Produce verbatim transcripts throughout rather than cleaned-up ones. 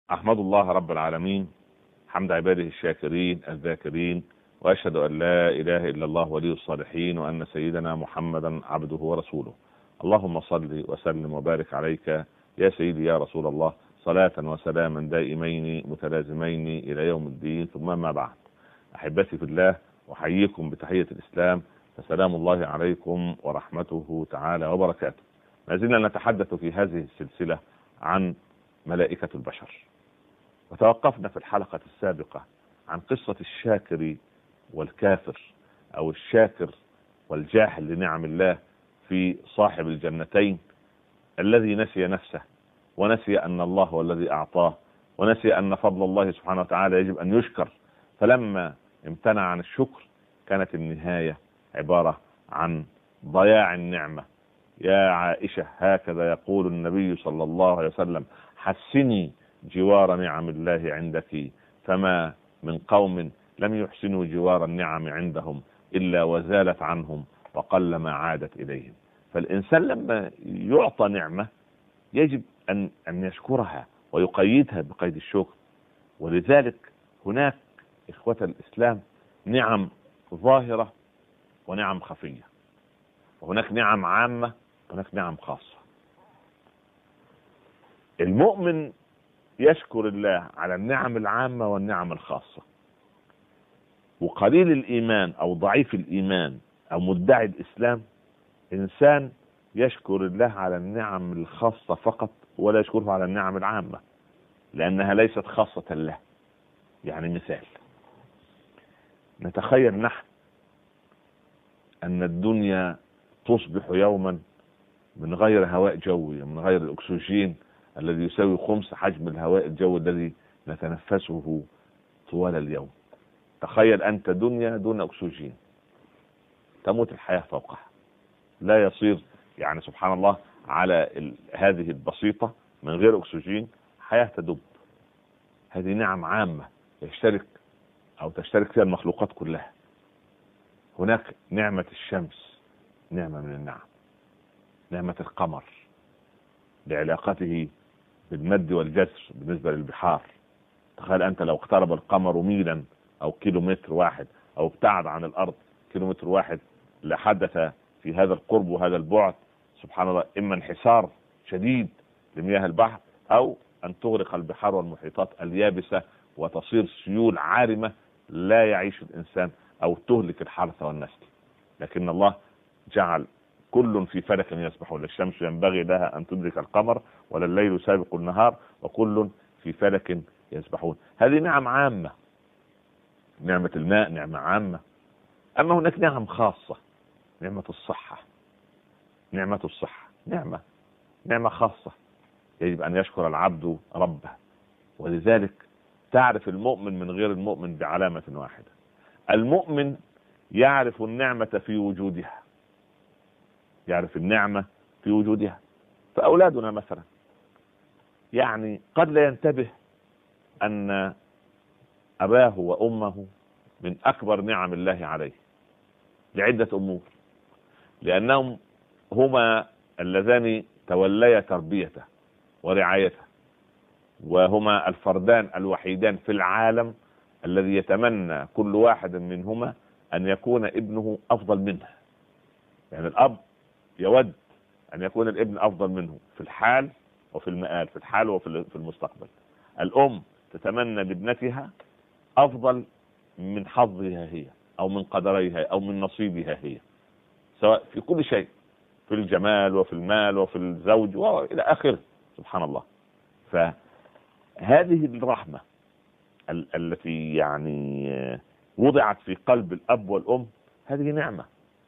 أحمد الله رب العالمين حمد عباده الشاكرين الذاكرين، وأشهد أن لا إله إلا الله ولي الصالحين، وأن سيدنا محمدا عبده ورسوله. اللهم صل وسلم وبارك عليك يا سيدي يا رسول الله، صلاة وسلاما دائمين متلازمين إلى يوم الدين، ثم ما بعد. أحبتي في الله، أحييكم بتحية الإسلام، فسلام الله عليكم ورحمته تعالى وبركاته. ما زلنا نتحدث في هذه السلسلة عن ملائكة البشر، وتوقفنا في الحلقة السابقة عن قصة الشاكر والكافر، أو الشاكر والجاحد لنعم الله في صاحب الجنتين، الذي نسي نفسه ونسي أن الله هو الذي أعطاه، ونسي أن فضل الله سبحانه وتعالى يجب أن يشكر، فلما امتنع عن الشكر كانت النهاية عبارة عن ضياع النعمة. يا عائشة، هكذا يقول النبي صلى الله عليه وسلم: حسني جوار نعم الله عندك، فما من قوم لم يحسنوا جوار النعم عندهم إلا وزالت عنهم وقلما عادت إليهم. فالإنسان لما يعطى نعمة يجب أن أن يشكرها ويقيدها بقيد الشكر. ولذلك هناك إخوة الإسلام نعم ظاهرة ونعم خفية، وهناك نعم عامة وهناك نعم خاصة. المؤمن يشكر الله على النعم العامة والنعم الخاصة، وقليل الإيمان أو ضعيف الإيمان أو مدعي الإسلام إنسان يشكر الله على النعم الخاصة فقط ولا يشكره على النعم العامة، لأنها ليست خاصة له. يعني مثال، نتخيل نحن أن الدنيا تصبح يوما من غير هواء جوي، من غير الأكسجين الذي يساوي خمس حجم الهواء الجوي الذي نتنفسه طوال اليوم. تخيل أنت دنيا دون أكسجين، تموت الحياة فوقها، لا يصير يعني سبحان الله على هذه البسيطة من غير أكسجين حياة تدب. هذه نعم عامة يشترك أو تشترك فيها المخلوقات كلها. هناك نعمة الشمس، نعمة من النعم. نعمة القمر لعلاقته بالمد والجزر بالنسبة للبحار. تخيل أنت لو اقترب القمر ميلا أو كيلومتر واحد أو ابتعد عن الأرض كيلومتر واحد، لحدث في هذا القرب وهذا البعد سبحان الله إما انحسار شديد لمياه البحر، أو أن تغرق البحار والمحيطات اليابسة وتصير سيول عارمة لا يعيش الإنسان، أو تهلك الحرث والنسل. لكن الله جعل كل في فلك يسبحون، الشمس ينبغي لها أن تدرك القمر ولا الليل سابق النهار وكل في فلك يسبحون. هذه نعم عامة. نعمة الماء نعمة عامة. أما هناك نعم خاصة، نعمة الصحة. نعمة الصحة نعمة نعمة خاصة يجب أن يشكر العبد ربه. ولذلك تعرف المؤمن من غير المؤمن بعلامة واحدة: المؤمن يعرف النعمة في وجودها، يعرف النعمة في وجودها. فأولادنا مثلا يعني قد لا ينتبه أن أباه وأمه من أكبر نعم الله عليه لعدة أمور، لأنهم هما اللذان توليا تربيته ورعايته، وهما الفردان الوحيدان في العالم الذي يتمنى كل واحد منهما أن يكون ابنه أفضل منه. يعني الأب يود أن يكون الابن أفضل منه في الحال وفي المآل، في الحال وفي المستقبل. الأم تتمنى لابنتها أفضل من حظها هي أو من قدريها أو من نصيبها هي، سواء في كل شيء، في الجمال وفي المال وفي الزوج وإلى آخره سبحان الله. فهذه الرحمة ال- التي يعني وضعت في قلب الأب والأم هذه نعمة،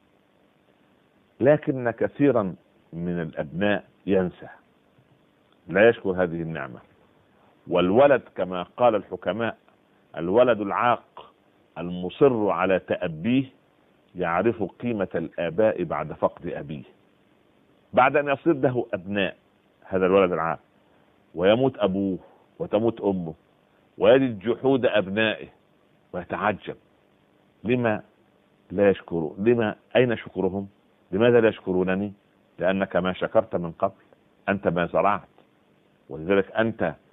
لكن كثيرا من الأبناء ينسى، لا يشكر هذه النعمة. والولد كما قال الحكماء: الولد العاق المصر على تأبيه يعرف قيمة الآباء بعد فقد أبيه. بعد أن يصير له أبناء هذا الولد العاق ويموت أبوه وتموت أمه ويجد جحود أبنائه ويتعجب لما لا يشكرون، لما أين شكرهم؟ لماذا لا يشكرونني؟ لأنك ما شكرت من قبل، أنت ما زرعت، ولذلك أنت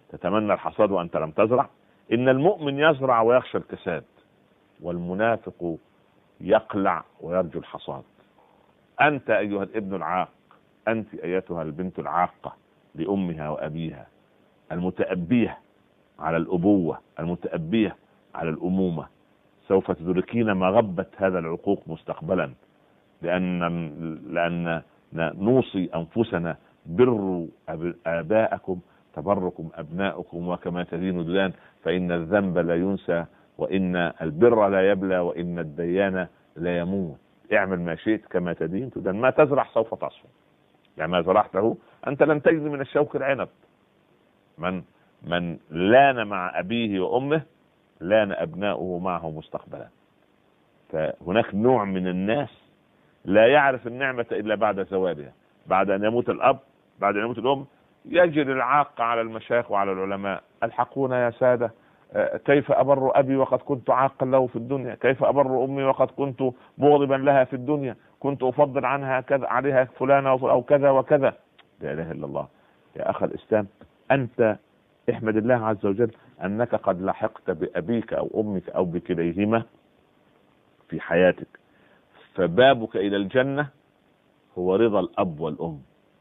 تتمنى الحصاد وأنت لم تزرع. إن المؤمن يزرع ويخشى الكساد، والمنافق يقلع ويرجو الحصاد. أنت أيها الابن العاق، أنت أيتها البنت العاقة لأمها وأبيها، المتأبية على الأبوة، المتأبية على الأمومة، سوف تدركين مغبة هذا العقوق مستقبلا، لأن لأن نوصي أنفسنا بروا آباءكم تبركم أبناؤكم وكما تدين ديان، فإن الذنب لا ينسى وإن البر لا يبلى وإن الديان لا يموت. اعمل ما شئت كما تدين تدان، ما تزرع سوف تصفو. يعني ما زرعته أنت لن تجد من الشوك العنب. من من لان مع أبيه وأمه لان أبناؤه معه مستقبلا. فهناك نوع من الناس لا يعرف النعمة إلا بعد زوالها، بعد أن يموت الأب، بعد أن يموت الأم، يجري العاق على المشايخ وعلى العلماء: الحقونا يا سادة، كيف أبر أبي وقد كنت عاقا له في الدنيا، كيف أبر أمي وقد كنت مغضبا لها في الدنيا، كنت أفضل عنها كذا عليها فلانة أو كذا وكذا. لا إله إلا الله. يا أخ الإسلام، أنت احمد الله عز وجل أنك قد لحقت بأبيك أو أمك أو بكليهما في حياتك، فبابك إلى الجنة هو رضا الأب والأم.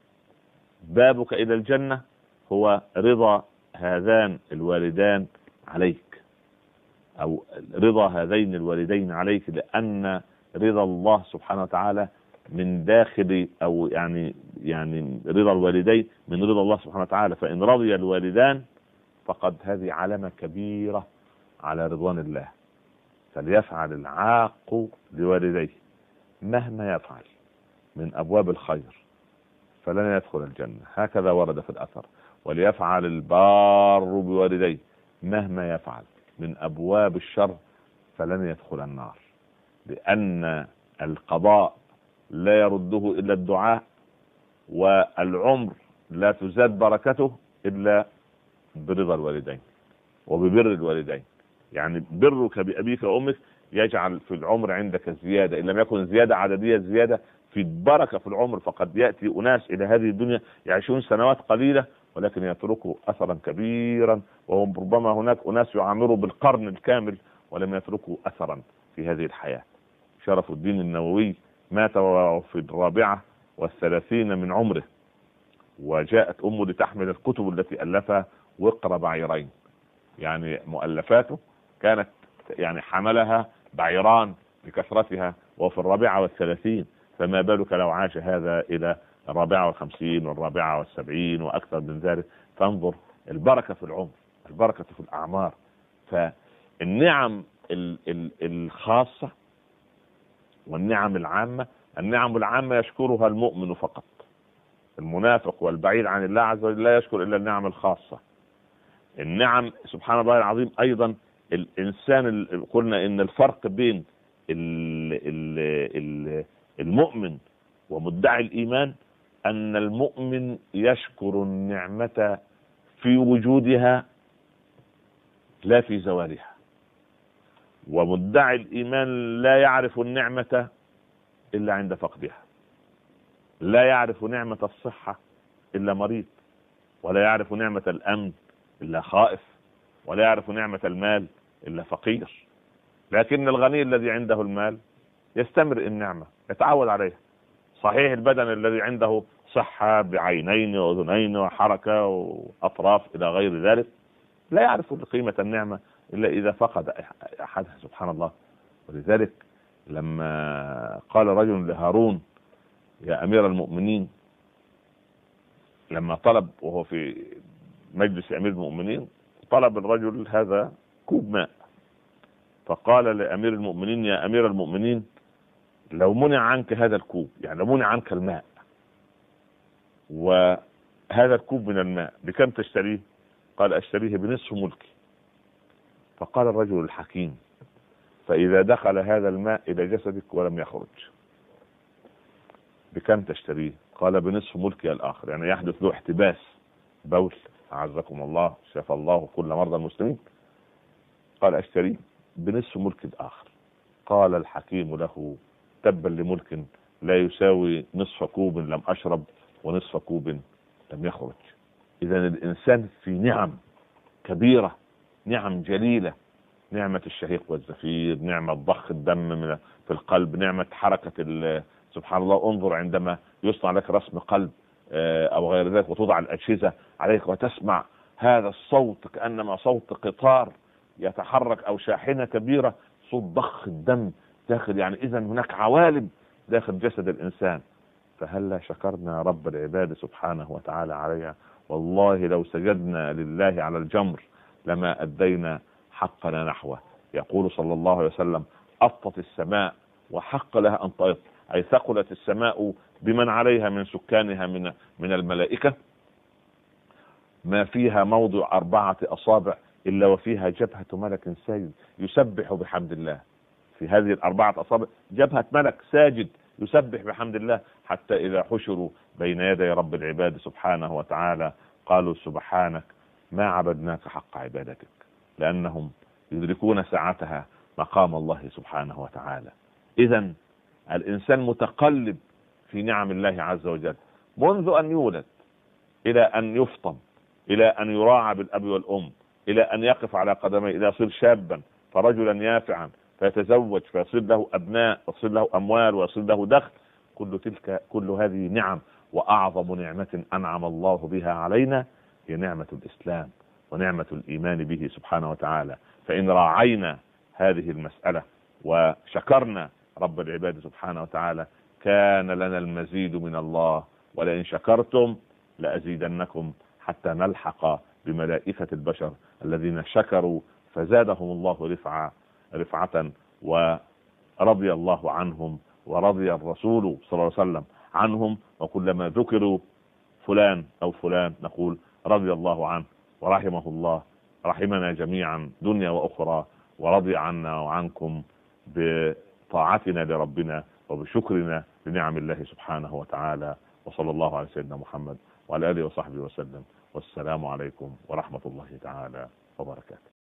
بابك إلى الجنة هو رضا هذان الوالدان عليك، أو رضا هذين الوالدين عليك، لأن رضا الله سبحانه وتعالى من داخل، أو يعني يعني رضا الوالدين من رضا الله سبحانه وتعالى. فإن رضي الوالدان فقد هذه علامة كبيرة على رضوان الله. فليفعل العاق لوالديه مهما يفعل من أبواب الخير فلن يدخل الجنة، هكذا ورد في الأثر. وليفعل البار بوالديه مهما يفعل من أبواب الشر فلن يدخل النار، لأن القضاء لا يرده إلا الدعاء، والعمر لا تزاد بركته إلا برضا الوالدين وببر الوالدين. يعني برك بأبيك وأمك يجعل في العمر عندك زيادة، إن لم يكن زيادة عددية، زيادة في البركة في العمر. فقد يأتي أناس إلى هذه الدنيا يعيشون سنوات قليلة ولكن يتركوا أثرا كبيرا، وهم ربما هناك أناس يعمروا بالقرن الكامل ولم يتركوا أثرا في هذه الحياة. شرف الدين النووي مات في الرابعة والثلاثين من عمره، وجاءت أمه لتحمل الكتب التي ألفها وقر بعيرين، يعني مؤلفاته كانت يعني حملها بعيران بكثرتها وفي الرابعة والثلاثين، فما بالك لو عاش هذا إلى الرابعة والخمسين والرابعة والسبعين وأكثر من ذلك. فانظر البركة في العمر، البركة في الأعمار. فالنعم الخاصة والنعم العامة، النعم العامة يشكرها المؤمن فقط، المنافق والبعيد عن الله عز وجل لا يشكر إلا النعم الخاصة. النعم سبحان الله العظيم أيضا الإنسان، قلنا إن الفرق بين المؤمن ومدعي الإيمان أن المؤمن يشكر النعمة في وجودها لا في زوالها، ومدعي الإيمان لا يعرف النعمة إلا عند فقدها. لا يعرف نعمة الصحة إلا مريض، ولا يعرف نعمة الأمن إلا خائف، ولا يعرف نعمة المال إلا فقير. لكن الغني الذي عنده المال يستمر النعمة، يتعود عليها. صحيح البدن الذي عنده صحة بعينين وأذنين وحركة وأطراف إلى غير ذلك لا يعرف قيمة النعمة إلا إذا فقد أحدها سبحان الله. ولذلك لما قال رجل لهارون: يا أمير المؤمنين، لما طلب وهو في مجلس أمير المؤمنين طلب الرجل هذا كوب ماء، فقال لأمير المؤمنين: يا أمير المؤمنين، لو منع عنك هذا الكوب، يعني لو منع عنك الماء وهذا الكوب من الماء، بكم تشتريه؟ قال: أشتريه بنصف ملكي. فقال الرجل الحكيم: فإذا دخل هذا الماء إلى جسدك ولم يخرج بكم تشتريه؟ قال: بنصف ملكي الآخر. يعني يحدث له احتباس بول، أعزكم الله، شفى الله كل مرضى المسلمين. قال: أشتريه بنصف ملك الآخر. قال الحكيم له: تبا لملك لا يساوي نصف كوب لم أشرب ونصف كوب لم يخرج. إذن الإنسان في نعم كبيرة، نعم جليلة، نعمة الشهيق والزفير، نعمة ضخ الدم من في القلب، نعمة حركة سبحان الله. انظر عندما يصنع لك رسم قلب او غير ذلك وتوضع الأجهزة عليك وتسمع هذا الصوت كأنما صوت قطار يتحرك او شاحنة كبيرة، صوت ضخ الدم داخل، يعني اذا هناك عوالم داخل جسد الانسان. فهلا شكرنا رب العباد سبحانه وتعالى عليها؟ والله لو سجدنا لله على الجمر لما أدينا حقنا نحوه. يقول صلى الله عليه وسلم: أطت السماء وحق لها أن تأط، أي ثقلت السماء بمن عليها من سكانها من من الملائكة، ما فيها موضع أربعة أصابع إلا وفيها جبهة ملك ساجد يسبح بحمد الله. في هذه الأربعة أصابع جبهة ملك ساجد يسبح بحمد الله، حتى إذا حشروا بين يدي رب العباد سبحانه وتعالى قالوا: سبحانك ما عبدناك حق عبادتك، لأنهم يدركون ساعتها مقام الله سبحانه وتعالى. إذن الإنسان متقلب في نعم الله عز وجل منذ أن يولد إلى أن يفطم، إلى أن يراعى بالأب والأم، إلى أن يقف على قدميه، إذا يصير شابا فرجلا يافعا فيتزوج فيصير له أبناء ويصير له أموال ويصير له دخل. كل تلك كل هذه نعم، وأعظم نعمة أنعم الله بها علينا هي نعمة الإسلام ونعمة الإيمان به سبحانه وتعالى. فإن راعينا هذه المسألة وشكرنا رب العباد سبحانه وتعالى كان لنا المزيد من الله، ولئن شكرتم لأزيدنكم، حتى نلحق بملائكة البشر الذين شكروا فزادهم الله رفعة رفعة ورضي الله عنهم ورضي الرسول صلى الله عليه وسلم عنهم. وكلما ذكروا فلان أو فلان نقول رضي الله عنه ورحمه الله، رحمنا جميعا دنيا وأخرى، ورضي عنا وعنكم بطاعتنا لربنا وبشكرنا لنعم الله سبحانه وتعالى. وصلى الله على سيدنا محمد وعلى آله وصحبه وسلم، والسلام عليكم ورحمة الله تعالى وبركاته.